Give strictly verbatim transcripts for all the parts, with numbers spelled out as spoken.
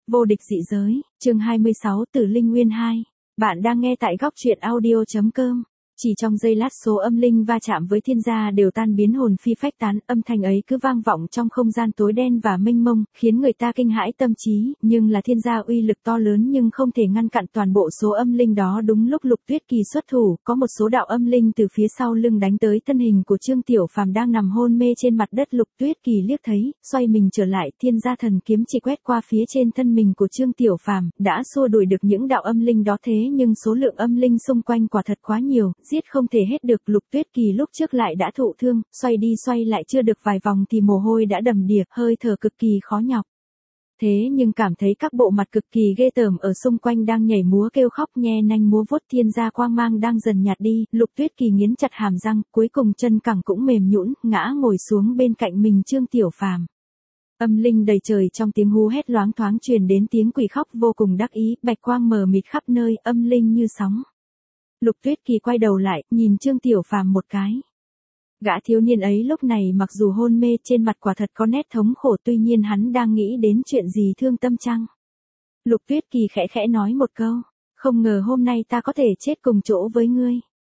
Vô địch dị giới, chương hai mươi sáu Tử Linh Nguyên hai. Bạn đang nghe tại góc truyện audio chấm com. Chỉ trong giây lát số âm linh va chạm với thiên gia đều tan biến hồn phi phách tán, âm thanh ấy cứ vang vọng trong không gian tối đen và mênh mông, khiến người ta kinh hãi tâm trí, nhưng là thiên gia uy lực to lớn nhưng không thể ngăn cản toàn bộ số âm linh đó. Đúng lúc Lục Tuyết Kỳ xuất thủ, có một số đạo âm linh từ phía sau lưng đánh tới thân hình của Trương Tiểu Phàm đang nằm hôn mê trên mặt đất. Lục Tuyết Kỳ liếc thấy, xoay mình trở lại, thiên gia thần kiếm chỉ quét qua phía trên thân mình của Trương Tiểu Phàm, đã xua đuổi được những đạo âm linh đó. Thế nhưng số lượng âm linh xung quanh quả thật quá nhiều, giết không thể hết được. Lục Tuyết Kỳ lúc trước lại đã thụ thương, xoay đi xoay lại chưa được vài vòng thì mồ hôi đã đầm đìa, hơi thở cực kỳ khó nhọc. Thế nhưng cảm thấy các bộ mặt cực kỳ ghê tởm ở xung quanh đang nhảy múa kêu khóc nhe nanh múa vuốt, thiên gia quang mang đang dần nhạt đi. Lục Tuyết Kỳ nghiến chặt hàm răng, cuối cùng chân cẳng cũng mềm nhũn, ngã ngồi xuống bên cạnh mình Trương Tiểu Phàm. Âm linh đầy trời, trong tiếng hú hét loáng thoáng truyền đến tiếng quỷ khóc vô cùng đắc ý, bạch quang mờ mịt khắp nơi, âm linh như sóng. Lục Tuyết Kỳ quay đầu lại, nhìn Trương Tiểu Phàm một cái. Gã thiếu niên ấy lúc này mặc dù hôn mê, trên mặt quả thật có nét thống khổ, tuy nhiên hắn đang nghĩ đến chuyện gì thương tâm chăng? Lục Tuyết Kỳ khẽ khẽ nói một câu, không ngờ hôm nay ta có thể chết cùng chỗ với ngươi.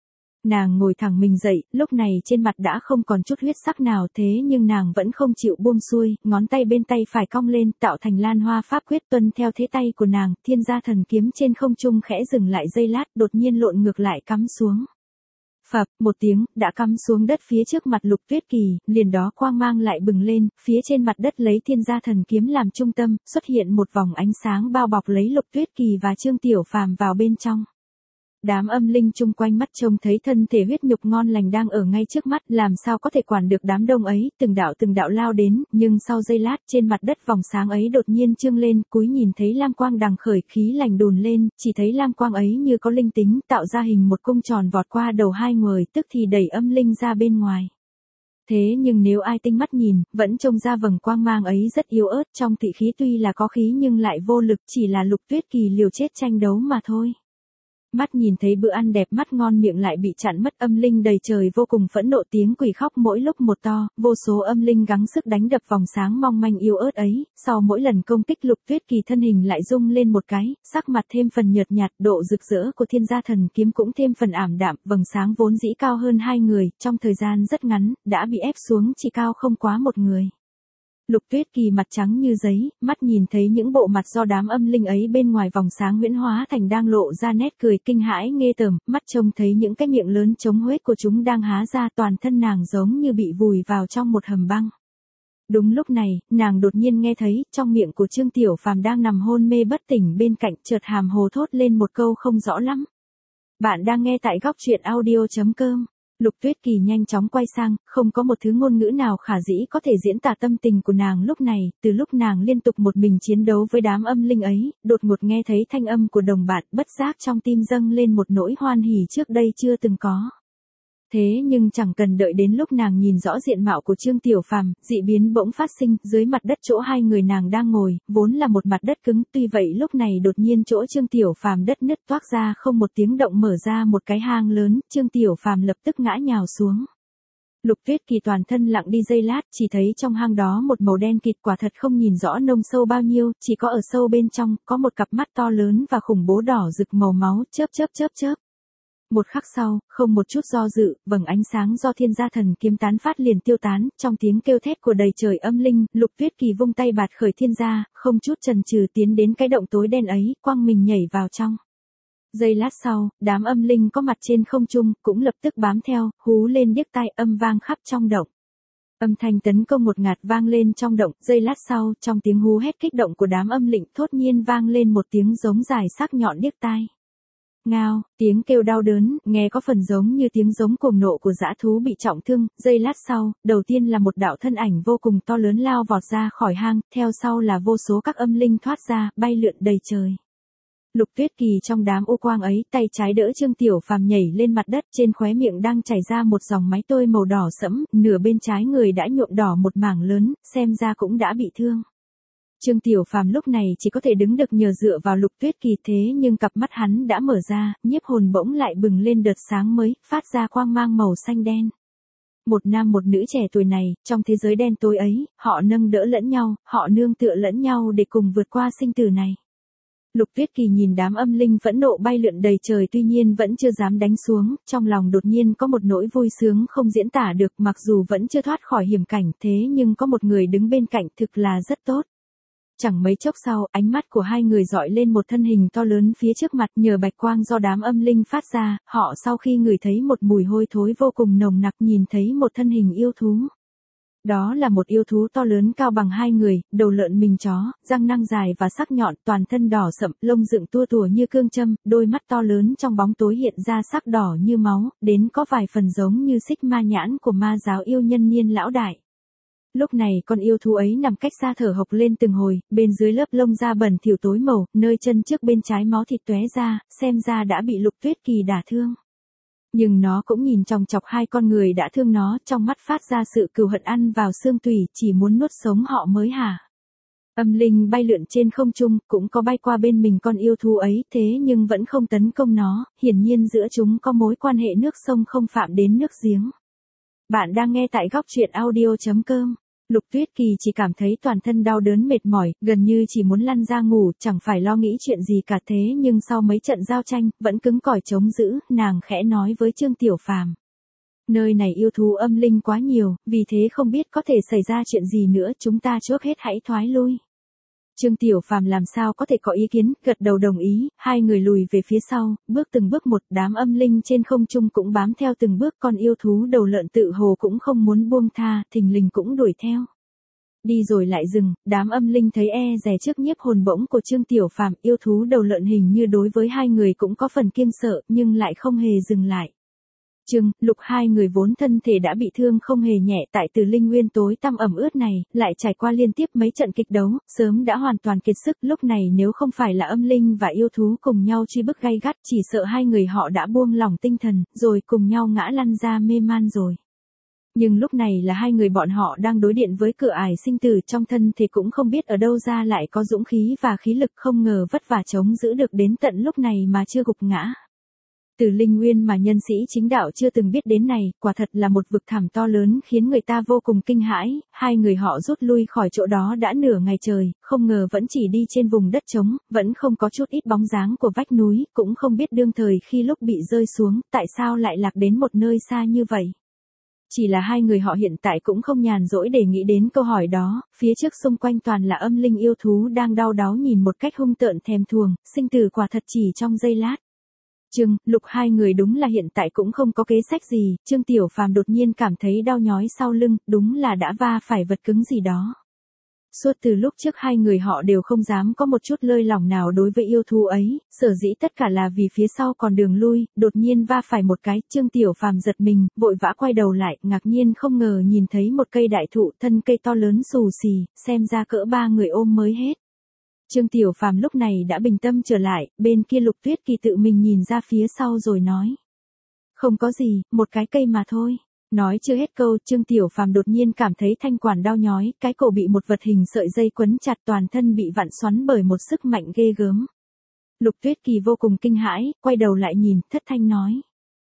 Nàng ngồi thẳng mình dậy, lúc này trên mặt đã không còn chút huyết sắc nào, thế nhưng nàng vẫn không chịu buông xuôi, ngón tay bên tay phải cong lên, tạo thành lan hoa pháp quyết. Tuân theo thế tay của nàng, thiên gia thần kiếm trên không trung khẽ dừng lại giây lát, đột nhiên lộn ngược lại cắm xuống. Phập, một tiếng, đã cắm xuống đất phía trước mặt Lục Tuyết Kỳ, liền đó quang mang lại bừng lên, phía trên mặt đất lấy thiên gia thần kiếm làm trung tâm, xuất hiện một vòng ánh sáng bao bọc lấy Lục Tuyết Kỳ và Trương Tiểu Phàm vào bên trong. Đám âm linh chung quanh mắt trông thấy thân thể huyết nhục ngon lành đang ở ngay trước mắt, làm sao có thể quản được đám đông ấy, từng đạo từng đạo lao đến, nhưng sau giây lát trên mặt đất vòng sáng ấy đột nhiên trương lên, cúi nhìn thấy lam quang đằng khởi, khí lành đùn lên, chỉ thấy lam quang ấy như có linh tính, tạo ra hình một cung tròn vọt qua đầu hai người, tức thì đẩy âm linh ra bên ngoài. Thế nhưng nếu ai tinh mắt nhìn, vẫn trông ra vầng quang mang ấy rất yếu ớt, trong thị khí tuy là có khí nhưng lại vô lực, chỉ là Lục Tuyết Kỳ liều chết tranh đấu mà thôi. Mắt nhìn thấy bữa ăn đẹp mắt ngon miệng lại bị chặn mất, âm linh đầy trời vô cùng phẫn nộ, tiếng quỷ khóc mỗi lúc một to, vô số âm linh gắng sức đánh đập vòng sáng mong manh yếu ớt ấy, sau mỗi lần công kích Lục Tuyết Kỳ thân hình lại rung lên một cái, sắc mặt thêm phần nhợt nhạt, độ rực rỡ của thiên gia thần kiếm cũng thêm phần ảm đạm, vầng sáng vốn dĩ cao hơn hai người, trong thời gian rất ngắn, đã bị ép xuống chỉ cao không quá một người. Lục Tuyết Kỳ mặt trắng như giấy, mắt nhìn thấy những bộ mặt do đám âm linh ấy bên ngoài vòng sáng huyễn hóa thành đang lộ ra nét cười kinh hãi nghê tởm, mắt trông thấy những cái miệng lớn trống huếch của chúng đang há ra, toàn thân nàng giống như bị vùi vào trong một hầm băng. Đúng lúc này, nàng đột nhiên nghe thấy, trong miệng của Trương Tiểu Phàm đang nằm hôn mê bất tỉnh bên cạnh, chợt hàm hồ thốt lên một câu không rõ lắm. Bạn đang nghe tại góc truyện audio chấm com. Lục Tuyết Kỳ nhanh chóng quay sang, không có một thứ ngôn ngữ nào khả dĩ có thể diễn tả tâm tình của nàng lúc này, từ lúc nàng liên tục một mình chiến đấu với đám âm linh ấy, đột ngột nghe thấy thanh âm của đồng bạn, bất giác trong tim dâng lên một nỗi hoan hỉ trước đây chưa từng có. Thế nhưng chẳng cần đợi đến lúc nàng nhìn rõ diện mạo của Trương Tiểu Phàm, dị biến bỗng phát sinh, dưới mặt đất chỗ hai người nàng đang ngồi, vốn là một mặt đất cứng, tuy vậy lúc này đột nhiên chỗ Trương Tiểu Phàm đất nứt toác ra, không một tiếng động mở ra một cái hang lớn, Trương Tiểu Phàm lập tức ngã nhào xuống. Lục Tuyết Kỳ toàn thân lặng đi giây lát, chỉ thấy trong hang đó một màu đen kịt, quả thật không nhìn rõ nông sâu bao nhiêu, chỉ có ở sâu bên trong, có một cặp mắt to lớn và khủng bố đỏ rực màu máu, chớp chớp chớp chớp. Một khắc sau, không một chút do dự, vầng ánh sáng do thiên gia thần kiếm tán phát liền tiêu tán, trong tiếng kêu thét của đầy trời âm linh, Lục Tuyết Kỳ vung tay bạt khởi thiên gia, không chút chần chừ tiến đến cái động tối đen ấy, quăng mình nhảy vào trong. Giây lát sau, đám âm linh có mặt trên không trung, cũng lập tức bám theo, hú lên điếc tai, âm vang khắp trong động. Âm thanh tấn công một ngạt vang lên trong động, giây lát sau, trong tiếng hú hét kích động của đám âm linh, thốt nhiên vang lên một tiếng giống dài sắc nhọn điếc tai. Ngao, tiếng kêu đau đớn, nghe có phần giống như tiếng giống cuồng nộ của dã thú bị trọng thương, giây lát sau, đầu tiên là một đạo thân ảnh vô cùng to lớn lao vọt ra khỏi hang, theo sau là vô số các âm linh thoát ra, bay lượn đầy trời. Lục Tuyết Kỳ trong đám u quang ấy, tay trái đỡ Trương Tiểu Phàm nhảy lên mặt đất, trên khóe miệng đang chảy ra một dòng máu tươi màu đỏ sẫm, nửa bên trái người đã nhuộm đỏ một mảng lớn, xem ra cũng đã bị thương. Trương Tiểu Phàm lúc này chỉ có thể đứng được nhờ dựa vào Lục Tuyết Kỳ, thế nhưng cặp mắt hắn đã mở ra, nhiếp hồn bỗng lại bừng lên đợt sáng mới, phát ra quang mang màu xanh đen. Một nam một nữ trẻ tuổi này, trong thế giới đen tối ấy, họ nâng đỡ lẫn nhau, họ nương tựa lẫn nhau để cùng vượt qua sinh tử này. Lục Tuyết Kỳ nhìn đám âm linh phẫn nộ bay lượn đầy trời tuy nhiên vẫn chưa dám đánh xuống, trong lòng đột nhiên có một nỗi vui sướng không diễn tả được, mặc dù vẫn chưa thoát khỏi hiểm cảnh thế nhưng có một người đứng bên cạnh thực là rất tốt. Chẳng mấy chốc sau, ánh mắt của hai người dọi lên một thân hình to lớn phía trước mặt, nhờ bạch quang do đám âm linh phát ra, họ sau khi ngửi thấy một mùi hôi thối vô cùng nồng nặc nhìn thấy một thân hình yêu thú. Đó là một yêu thú to lớn cao bằng hai người, đầu lợn mình chó, răng nanh dài và sắc nhọn, toàn thân đỏ sậm, lông dựng tua tủa như cương châm, đôi mắt to lớn trong bóng tối hiện ra sắc đỏ như máu, đến có vài phần giống như xích ma nhãn của ma giáo yêu nhân niên lão đại. Lúc này con yêu thú ấy nằm cách xa thở hộc lên từng hồi, bên dưới lớp lông da bẩn thỉu tối màu, nơi chân trước bên trái máu thịt tóe ra, xem ra đã bị Lục Tuyết Kỳ đả thương. Nhưng nó cũng nhìn chòng chọc hai con người đã thương nó, trong mắt phát ra sự cừu hận ăn vào xương tủy, chỉ muốn nuốt sống họ mới hả. Âm linh bay lượn trên không trung, cũng có bay qua bên mình con yêu thú ấy, thế nhưng vẫn không tấn công nó, hiển nhiên giữa chúng có mối quan hệ nước sông không phạm đến nước giếng. Bạn đang nghe tại góc truyện audio chấm com. Lục Tuyết Kỳ chỉ cảm thấy toàn thân đau đớn mệt mỏi, gần như chỉ muốn lăn ra ngủ, chẳng phải lo nghĩ chuyện gì cả thế nhưng sau mấy trận giao tranh, vẫn cứng cỏi chống giữ, nàng khẽ nói với Trương Tiểu Phàm. Nơi này yêu thú âm linh quá nhiều, vì thế không biết có thể xảy ra chuyện gì nữa, chúng ta trước hết hãy thoái lui. Trương Tiểu Phàm làm sao có thể có ý kiến, gật đầu đồng ý, hai người lùi về phía sau, bước từng bước một, đám âm linh trên không trung cũng bám theo từng bước, con yêu thú đầu lợn tự hồ cũng không muốn buông tha, thình lình cũng đuổi theo. Đi rồi lại dừng, đám âm linh thấy e dè trước nhiếp hồn bỗng của Trương Tiểu Phàm, yêu thú đầu lợn hình như đối với hai người cũng có phần kiêng sợ, nhưng lại không hề dừng lại. Trương, Lục hai người vốn thân thể đã bị thương không hề nhẹ tại Từ Linh Nguyên tối tăm ẩm ướt này, lại trải qua liên tiếp mấy trận kịch đấu, sớm đã hoàn toàn kiệt sức, lúc này nếu không phải là âm linh và yêu thú cùng nhau truy bức gay gắt, chỉ sợ hai người họ đã buông lỏng tinh thần, rồi cùng nhau ngã lăn ra mê man rồi. Nhưng lúc này là hai người bọn họ đang đối diện với cửa ải sinh tử, trong thân thể cũng không biết ở đâu ra lại có dũng khí và khí lực, không ngờ vất vả chống giữ được đến tận lúc này mà chưa gục ngã. Từ Linh Nguyên mà nhân sĩ chính đạo chưa từng biết đến này, quả thật là một vực thẳm to lớn khiến người ta vô cùng kinh hãi, hai người họ rút lui khỏi chỗ đó đã nửa ngày trời, không ngờ vẫn chỉ đi trên vùng đất trống, vẫn không có chút ít bóng dáng của vách núi, cũng không biết đương thời khi lúc bị rơi xuống, tại sao lại lạc đến một nơi xa như vậy. Chỉ là hai người họ hiện tại cũng không nhàn rỗi để nghĩ đến câu hỏi đó, phía trước xung quanh toàn là âm linh yêu thú đang đau đáu nhìn một cách hung tợn thèm thuồng, sinh tử quả thật chỉ trong giây lát. Trương, Lục hai người đúng là hiện tại cũng không có kế sách gì, Trương Tiểu Phàm đột nhiên cảm thấy đau nhói sau lưng, đúng là đã va phải vật cứng gì đó. Suốt từ lúc trước hai người họ đều không dám có một chút lơi lỏng nào đối với yêu thú ấy, sở dĩ tất cả là vì phía sau còn đường lui, đột nhiên va phải một cái, Trương Tiểu Phàm giật mình, vội vã quay đầu lại, ngạc nhiên không ngờ nhìn thấy một cây đại thụ, thân cây to lớn xù xì, xem ra cỡ ba người ôm mới hết. Trương Tiểu Phàm lúc này đã bình tâm trở lại, bên kia Lục Tuyết Kỳ tự mình nhìn ra phía sau rồi nói. Không có gì, một cái cây mà thôi. Nói chưa hết câu, Trương Tiểu Phàm đột nhiên cảm thấy thanh quản đau nhói, cái cổ bị một vật hình sợi dây quấn chặt, toàn thân bị vặn xoắn bởi một sức mạnh ghê gớm. Lục Tuyết Kỳ vô cùng kinh hãi, quay đầu lại nhìn, thất thanh nói.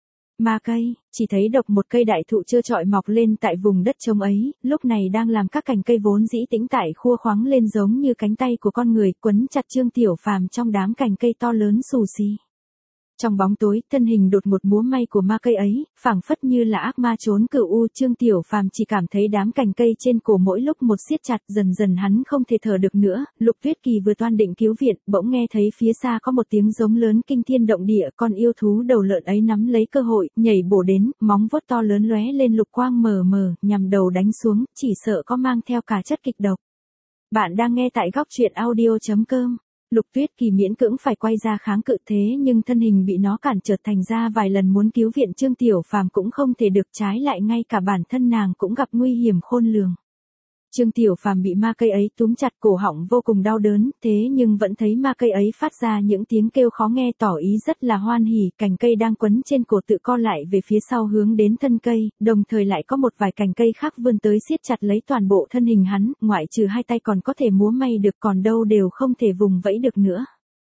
Ma cây, chỉ thấy độc một cây đại thụ trơ trọi mọc lên tại vùng đất trống ấy, lúc này đang làm các cành cây vốn dĩ tĩnh tại khua khoáng lên giống như cánh tay của con người, quấn chặt Trương Tiểu Phàm trong đám cành cây to lớn xù xì. Trong bóng tối, thân hình đột ngột múa may của ma cây ấy, phảng phất như là ác ma trốn cửu u, Trương Tiểu Phàm chỉ cảm thấy đám cành cây trên cổ mỗi lúc một siết chặt, dần dần hắn không thể thở được nữa. Lục Tuyết Kỳ vừa toan định cứu viện, bỗng nghe thấy phía xa có một tiếng giống lớn kinh thiên động địa, con yêu thú đầu lợn ấy nắm lấy cơ hội, nhảy bổ đến, móng vuốt to lớn lóe lên lục quang mờ mờ, nhằm đầu đánh xuống, chỉ sợ có mang theo cả chất kịch độc. Bạn đang nghe tại góc truyện audio chấm com. Lục Tuyết Kỳ miễn cưỡng phải quay ra kháng cự thế nhưng thân hình bị nó cản trở, thành ra vài lần muốn cứu viện Trương Tiểu Phàm cũng không thể được, trái lại ngay cả bản thân nàng cũng gặp nguy hiểm khôn lường. Trương Tiểu Phàm bị ma cây ấy túm chặt cổ họng vô cùng đau đớn, thế nhưng vẫn thấy ma cây ấy phát ra những tiếng kêu khó nghe tỏ ý rất là hoan hỉ, cành cây đang quấn trên cổ tự co lại về phía sau hướng đến thân cây, đồng thời lại có một vài cành cây khác vươn tới siết chặt lấy toàn bộ thân hình hắn, ngoại trừ hai tay còn có thể múa may được, còn đâu đều không thể vùng vẫy được nữa.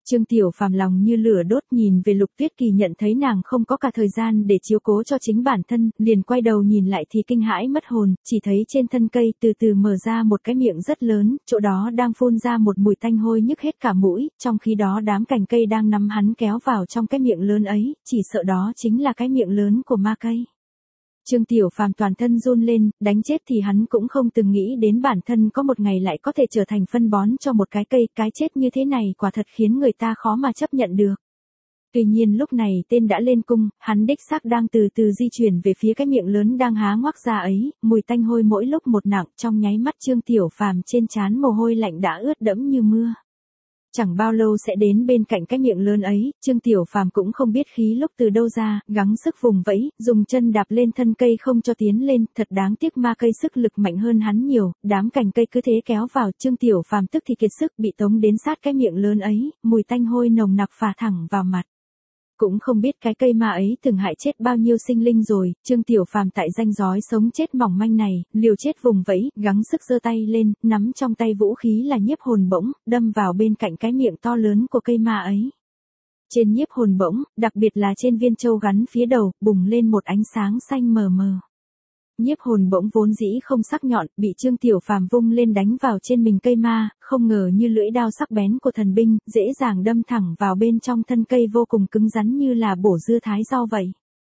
Trương Tiểu Phàm lòng như lửa đốt nhìn về Lục Tuyết Kỳ, nhận thấy nàng không có cả thời gian để chiếu cố cho chính bản thân, liền quay đầu nhìn lại thì kinh hãi mất hồn, chỉ thấy trên thân cây từ từ mở ra một cái miệng rất lớn, chỗ đó đang phun ra một mùi tanh hôi nhức hết cả mũi, trong khi đó đám cành cây đang nắm hắn kéo vào trong cái miệng lớn ấy, chỉ sợ đó chính là cái miệng lớn của ma cây. Trương Tiểu Phàm toàn thân run lên, đánh chết thì hắn cũng không từng nghĩ đến bản thân có một ngày lại có thể trở thành phân bón cho một cái cây, cái chết như thế này quả thật khiến người ta khó mà chấp nhận được. Tuy nhiên lúc này tên đã lên cung, hắn đích xác đang từ từ di chuyển về phía cái miệng lớn đang há ngoác ra ấy, mùi tanh hôi mỗi lúc một nặng, trong nháy mắt Trương Tiểu Phàm trên trán mồ hôi lạnh đã ướt đẫm như mưa. Chẳng bao lâu sẽ đến bên cạnh cái miệng lớn ấy, Trương Tiểu Phàm cũng không biết khí lúc từ đâu ra, gắng sức vùng vẫy, dùng chân đạp lên thân cây không cho tiến lên, thật đáng tiếc ma cây sức lực mạnh hơn hắn nhiều, đám cành cây cứ thế kéo vào, Trương Tiểu Phàm tức thì kiệt sức bị tống đến sát cái miệng lớn ấy, mùi tanh hôi nồng nặc phả thẳng vào mặt. Cũng không biết cái cây ma ấy từng hại chết bao nhiêu sinh linh rồi, Trương Tiểu Phàm tại ranh rói sống chết mỏng manh này, liều chết vùng vẫy, gắng sức giơ tay lên, nắm trong tay vũ khí là nhiếp hồn bổng, đâm vào bên cạnh cái miệng to lớn của cây ma ấy. Trên nhiếp hồn bổng, đặc biệt là trên viên châu gắn phía đầu, bùng lên một ánh sáng xanh mờ mờ. Nhiếp hồn bổng vốn dĩ không sắc nhọn, bị Trương Tiểu Phàm vung lên đánh vào trên mình cây ma, không ngờ như lưỡi đao sắc bén của thần binh, dễ dàng đâm thẳng vào bên trong thân cây vô cùng cứng rắn như là bổ dưa thái rau vậy.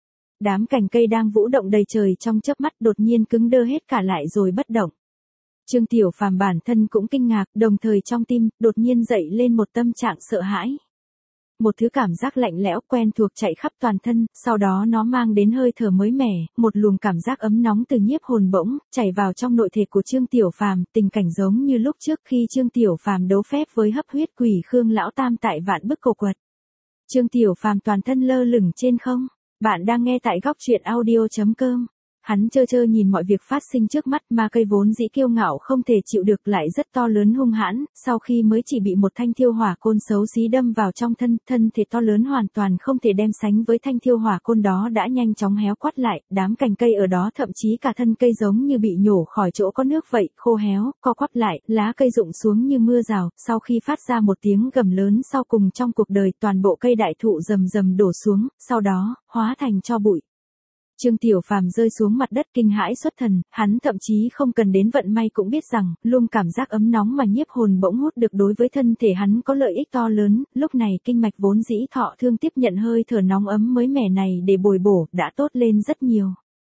Đám cành cây đang vũ động đầy trời trong chớp mắt đột nhiên cứng đơ hết cả lại rồi bất động. Trương Tiểu Phàm bản thân cũng kinh ngạc, đồng thời trong tim đột nhiên dậy lên một tâm trạng sợ hãi. Một thứ cảm giác lạnh lẽo quen thuộc chạy khắp toàn thân, sau đó nó mang đến hơi thở mới mẻ, một luồng cảm giác ấm nóng từ nhiếp hồn bỗng chảy vào trong nội thể của Trương Tiểu Phàm, tình cảnh giống như lúc trước khi Trương Tiểu Phàm đấu phép với hấp huyết quỷ Khương lão tam tại Vạn Bức Cổ Quật. Trương Tiểu Phàm toàn thân lơ lửng trên không. Bạn đang nghe tại góc truyện audio chấm com. Hắn trơ trơ nhìn mọi việc phát sinh trước mắt, ma cây vốn dĩ kiêu ngạo không thể chịu được lại rất to lớn hung hãn, sau khi mới chỉ bị một thanh thiêu hỏa côn xấu xí đâm vào trong thân, thân thể to lớn hoàn toàn không thể đem sánh với thanh thiêu hỏa côn đó đã nhanh chóng héo quắt lại, đám cành cây ở đó thậm chí cả thân cây giống như bị nhổ khỏi chỗ có nước vậy, khô héo, co quắp lại, lá cây rụng xuống như mưa rào, sau khi phát ra một tiếng gầm lớn sau cùng trong cuộc đời, toàn bộ cây đại thụ rầm rầm đổ xuống, sau đó, hóa thành tro bụi. Trương Tiểu Phàm rơi xuống mặt đất kinh hãi xuất thần, hắn thậm chí không cần đến vận may cũng biết rằng, luôn cảm giác ấm nóng mà nhiếp hồn bỗng hút được đối với thân thể hắn có lợi ích to lớn, lúc này kinh mạch vốn dĩ thọ thương tiếp nhận hơi thở nóng ấm mới mẻ này để bồi bổ, đã tốt lên rất nhiều.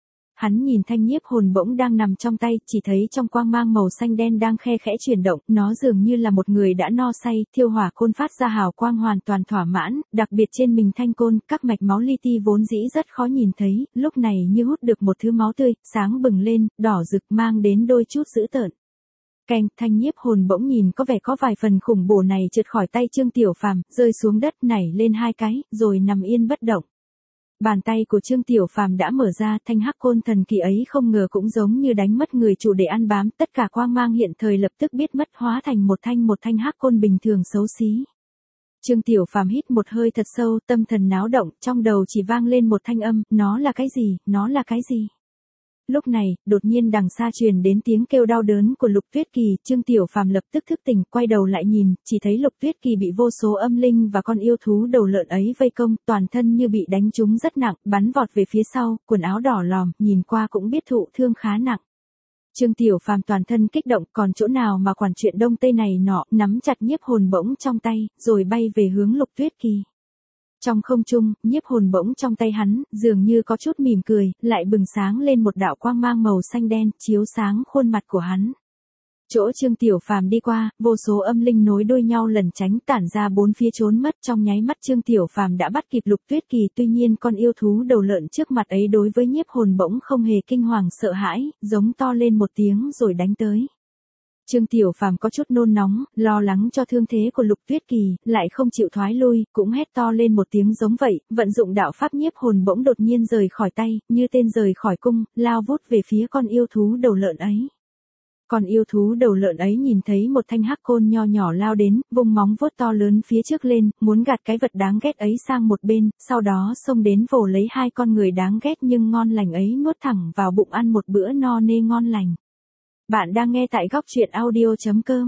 Hắn nhìn thanh nhiếp hồn bỗng đang nằm trong tay, chỉ thấy trong quang mang màu xanh đen đang khe khẽ chuyển động, nó dường như là một người đã no say, thiêu hỏa côn phát ra hào quang hoàn toàn thỏa mãn, đặc biệt trên mình thanh côn, các mạch máu li ti vốn dĩ rất khó nhìn thấy, lúc này như hút được một thứ máu tươi, sáng bừng lên, đỏ rực mang đến đôi chút dữ tợn. Keng, thanh nhiếp hồn bỗng nhìn có vẻ có vài phần khủng bổ này trượt khỏi tay Trương Tiểu Phàm, rơi xuống đất nảy lên hai cái, rồi nằm yên bất động. Bàn tay của Trương Tiểu Phàm đã mở ra, thanh hắc côn thần kỳ ấy không ngờ cũng giống như đánh mất người chủ để ăn bám, tất cả quang mang hiện thời lập tức biết mất, hóa thành một thanh một thanh hắc côn bình thường xấu xí. Trương Tiểu Phàm hít một hơi thật sâu, tâm thần náo động, trong đầu chỉ vang lên một thanh âm, nó là cái gì, nó là cái gì? Lúc này, đột nhiên đằng xa truyền đến tiếng kêu đau đớn của Lục Tuyết Kỳ, Trương Tiểu Phàm lập tức thức tỉnh, quay đầu lại nhìn, chỉ thấy Lục Tuyết Kỳ bị vô số âm linh và con yêu thú đầu lợn ấy vây công, toàn thân như bị đánh trúng rất nặng, bắn vọt về phía sau, quần áo đỏ lòm, nhìn qua cũng biết thụ thương khá nặng. Trương Tiểu Phàm toàn thân kích động, còn chỗ nào mà quản chuyện đông tây này nọ, nắm chặt nhiếp hồn bỗng trong tay, rồi bay về hướng Lục Tuyết Kỳ. Trong không trung, nhiếp hồn bỗng trong tay hắn, dường như có chút mỉm cười, lại bừng sáng lên một đạo quang mang màu xanh đen, chiếu sáng khuôn mặt của hắn. Chỗ Trương Tiểu Phàm đi qua, vô số âm linh nối đuôi nhau lẩn tránh tản ra bốn phía trốn mất, trong nháy mắt Trương Tiểu Phàm đã bắt kịp Lục Tuyết Kỳ, tuy nhiên con yêu thú đầu lợn trước mặt ấy đối với nhiếp hồn bỗng không hề kinh hoàng sợ hãi, giống to lên một tiếng rồi đánh tới. Trương Tiểu Phàm có chút nôn nóng, lo lắng cho thương thế của Lục Tuyết Kỳ, lại không chịu thoái lui, cũng hét to lên một tiếng giống vậy, vận dụng đạo pháp nhiếp hồn bỗng đột nhiên rời khỏi tay, như tên rời khỏi cung, lao vút về phía con yêu thú đầu lợn ấy. Con yêu thú đầu lợn ấy nhìn thấy một thanh hắc côn nho nhỏ lao đến, vung móng vuốt to lớn phía trước lên, muốn gạt cái vật đáng ghét ấy sang một bên, sau đó xông đến vồ lấy hai con người đáng ghét nhưng ngon lành ấy nuốt thẳng vào bụng ăn một bữa no nê ngon lành. Bạn đang nghe tại góc truyện audio chấm com.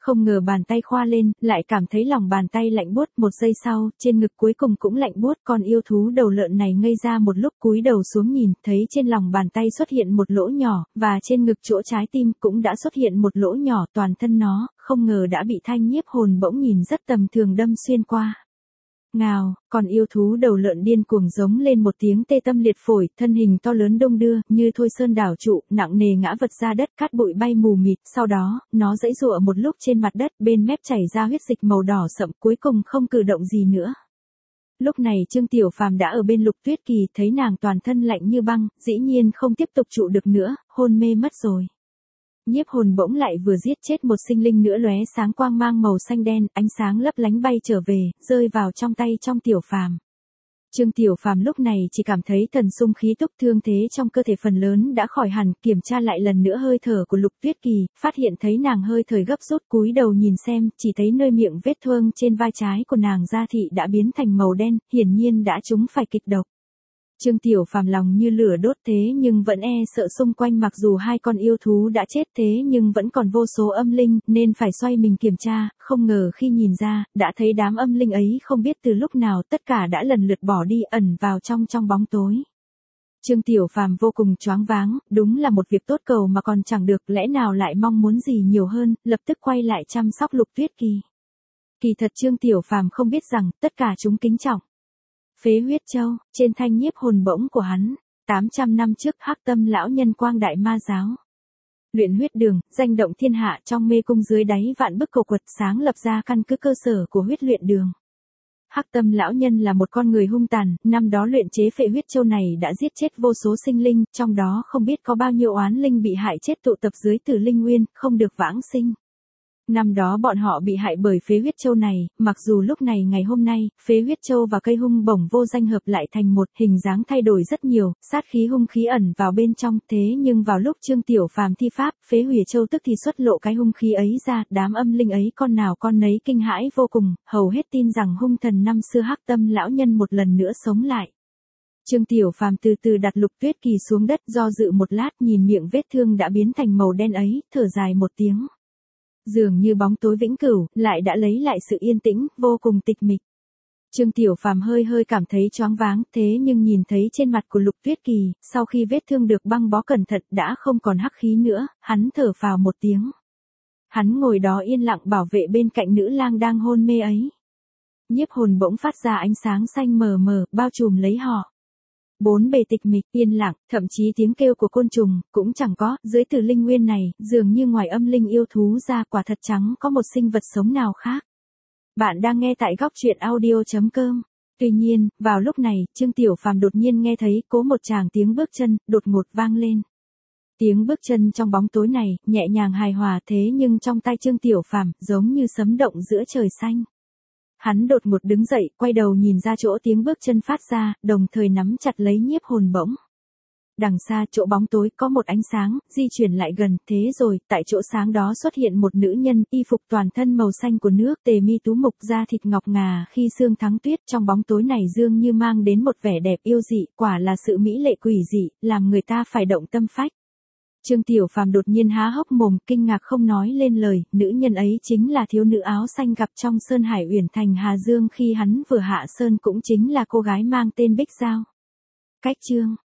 Không ngờ bàn tay khoa lên, lại cảm thấy lòng bàn tay lạnh buốt, một giây sau, trên ngực cuối cùng cũng lạnh buốt, con yêu thú đầu lợn này ngây ra một lúc, cúi đầu xuống nhìn, thấy trên lòng bàn tay xuất hiện một lỗ nhỏ, và trên ngực chỗ trái tim cũng đã xuất hiện một lỗ nhỏ, toàn thân nó, không ngờ đã bị thanh nhiếp hồn bỗng nhìn rất tầm thường đâm xuyên qua. Ngào, còn yêu thú đầu lợn điên cuồng giống lên một tiếng tê tâm liệt phổi, thân hình to lớn đung đưa, như thôi sơn đảo trụ, nặng nề ngã vật ra đất, cát bụi bay mù mịt, sau đó, nó giãy giụa một lúc trên mặt đất, bên mép chảy ra huyết dịch màu đỏ sậm, cuối cùng không cử động gì nữa. Lúc này Trương Tiểu Phàm đã ở bên Lục Tuyết Kỳ, thấy nàng toàn thân lạnh như băng, dĩ nhiên không tiếp tục trụ được nữa, hôn mê mất rồi. Nhiếp hồn bỗng lại vừa giết chết một sinh linh nữa, lóe sáng quang mang màu xanh đen, ánh sáng lấp lánh bay trở về, rơi vào trong tay trong Tiểu Phàm. Trương Tiểu Phàm lúc này chỉ cảm thấy thần sung khí túc, thương thế trong cơ thể phần lớn đã khỏi hẳn, kiểm tra lại lần nữa hơi thở của Lục Tuyết Kỳ, phát hiện thấy nàng hơi thở gấp rút, cúi đầu nhìn xem, chỉ thấy nơi miệng vết thương trên vai trái của nàng da thị đã biến thành màu đen, hiển nhiên đã trúng phải kịch độc. Trương Tiểu Phàm lòng như lửa đốt, thế nhưng vẫn e sợ xung quanh mặc dù hai con yêu thú đã chết thế nhưng vẫn còn vô số âm linh, nên phải xoay mình kiểm tra, không ngờ khi nhìn ra, đã thấy đám âm linh ấy không biết từ lúc nào tất cả đã lần lượt bỏ đi, ẩn vào trong trong bóng tối. Trương Tiểu Phàm vô cùng choáng váng, đúng là một việc tốt cầu mà còn chẳng được, lẽ nào lại mong muốn gì nhiều hơn, lập tức quay lại chăm sóc Lục Tuyết Kỳ. Kỳ thật Trương Tiểu Phàm không biết rằng, tất cả chúng kính trọng Phế huyết châu, trên thanh nhiếp hồn bỗng của hắn, tám trăm năm trước Hắc Tâm lão nhân Quang Đại Ma giáo. Luyện huyết đường, danh động thiên hạ, trong mê cung dưới đáy vạn bức cầu quật, sáng lập ra căn cứ cơ sở của huyết luyện đường. Hắc Tâm lão nhân là một con người hung tàn, năm đó luyện chế phệ huyết châu này đã giết chết vô số sinh linh, trong đó không biết có bao nhiêu oán linh bị hại chết tụ tập dưới Tử Linh Nguyên, không được vãng sinh. Năm đó bọn họ bị hại bởi phế huyết châu này, mặc dù lúc này ngày hôm nay, phế huyết châu và cây hung bổng vô danh hợp lại thành một, hình dáng thay đổi rất nhiều, sát khí hung khí ẩn vào bên trong, thế nhưng vào lúc Trương Tiểu Phàm thi pháp, phế hủy châu tức thì xuất lộ cái hung khí ấy ra, đám âm linh ấy con nào con nấy kinh hãi vô cùng, hầu hết tin rằng hung thần năm xưa Hắc Tâm lão nhân một lần nữa sống lại. Trương Tiểu Phàm từ từ đặt Lục Tuyết Kỳ xuống đất, do dự một lát, nhìn miệng vết thương đã biến thành màu đen ấy, thở dài một tiếng. Dường như bóng tối vĩnh cửu, lại đã lấy lại sự yên tĩnh, vô cùng tịch mịch. Trương Tiểu Phàm hơi hơi cảm thấy choáng váng, thế nhưng nhìn thấy trên mặt của Lục Tuyết Kỳ, sau khi vết thương được băng bó cẩn thận đã không còn hắc khí nữa, hắn thở phào một tiếng. Hắn ngồi đó yên lặng bảo vệ bên cạnh nữ lang đang hôn mê ấy. Nhiếp hồn bỗng phát ra ánh sáng xanh mờ mờ, bao trùm lấy họ. Bốn bề tịch mịch, yên lặng, thậm chí tiếng kêu của côn trùng, cũng chẳng có, dưới Tử Linh Nguyên này, dường như ngoài âm linh yêu thú ra quả thật chẳng có một sinh vật sống nào khác. Bạn đang nghe tại góc truyện audio chấm com. Tuy nhiên, vào lúc này, Trương Tiểu Phàm đột nhiên nghe thấy, có một tràng tiếng bước chân, đột ngột vang lên. Tiếng bước chân trong bóng tối này, nhẹ nhàng hài hòa thế nhưng trong tai Trương Tiểu Phàm, giống như sấm động giữa trời xanh. Hắn đột ngột đứng dậy, quay đầu nhìn ra chỗ tiếng bước chân phát ra, đồng thời nắm chặt lấy nhiếp hồn bổng. Đằng xa chỗ bóng tối có một ánh sáng, di chuyển lại gần, thế rồi, tại chỗ sáng đó xuất hiện một nữ nhân, y phục toàn thân màu xanh của nước, tề mi tú mục, da thịt ngọc ngà khi sương thắng tuyết, trong bóng tối này dường như mang đến một vẻ đẹp yêu dị, quả là sự mỹ lệ quỷ dị, làm người ta phải động tâm phách. Trương Tiểu Phàm đột nhiên há hốc mồm, kinh ngạc không nói lên lời, nữ nhân ấy chính là thiếu nữ áo xanh gặp trong Sơn Hải Uyển Thành Hà Dương khi hắn vừa hạ sơn, cũng chính là cô gái mang tên Bích Giao. Cách chương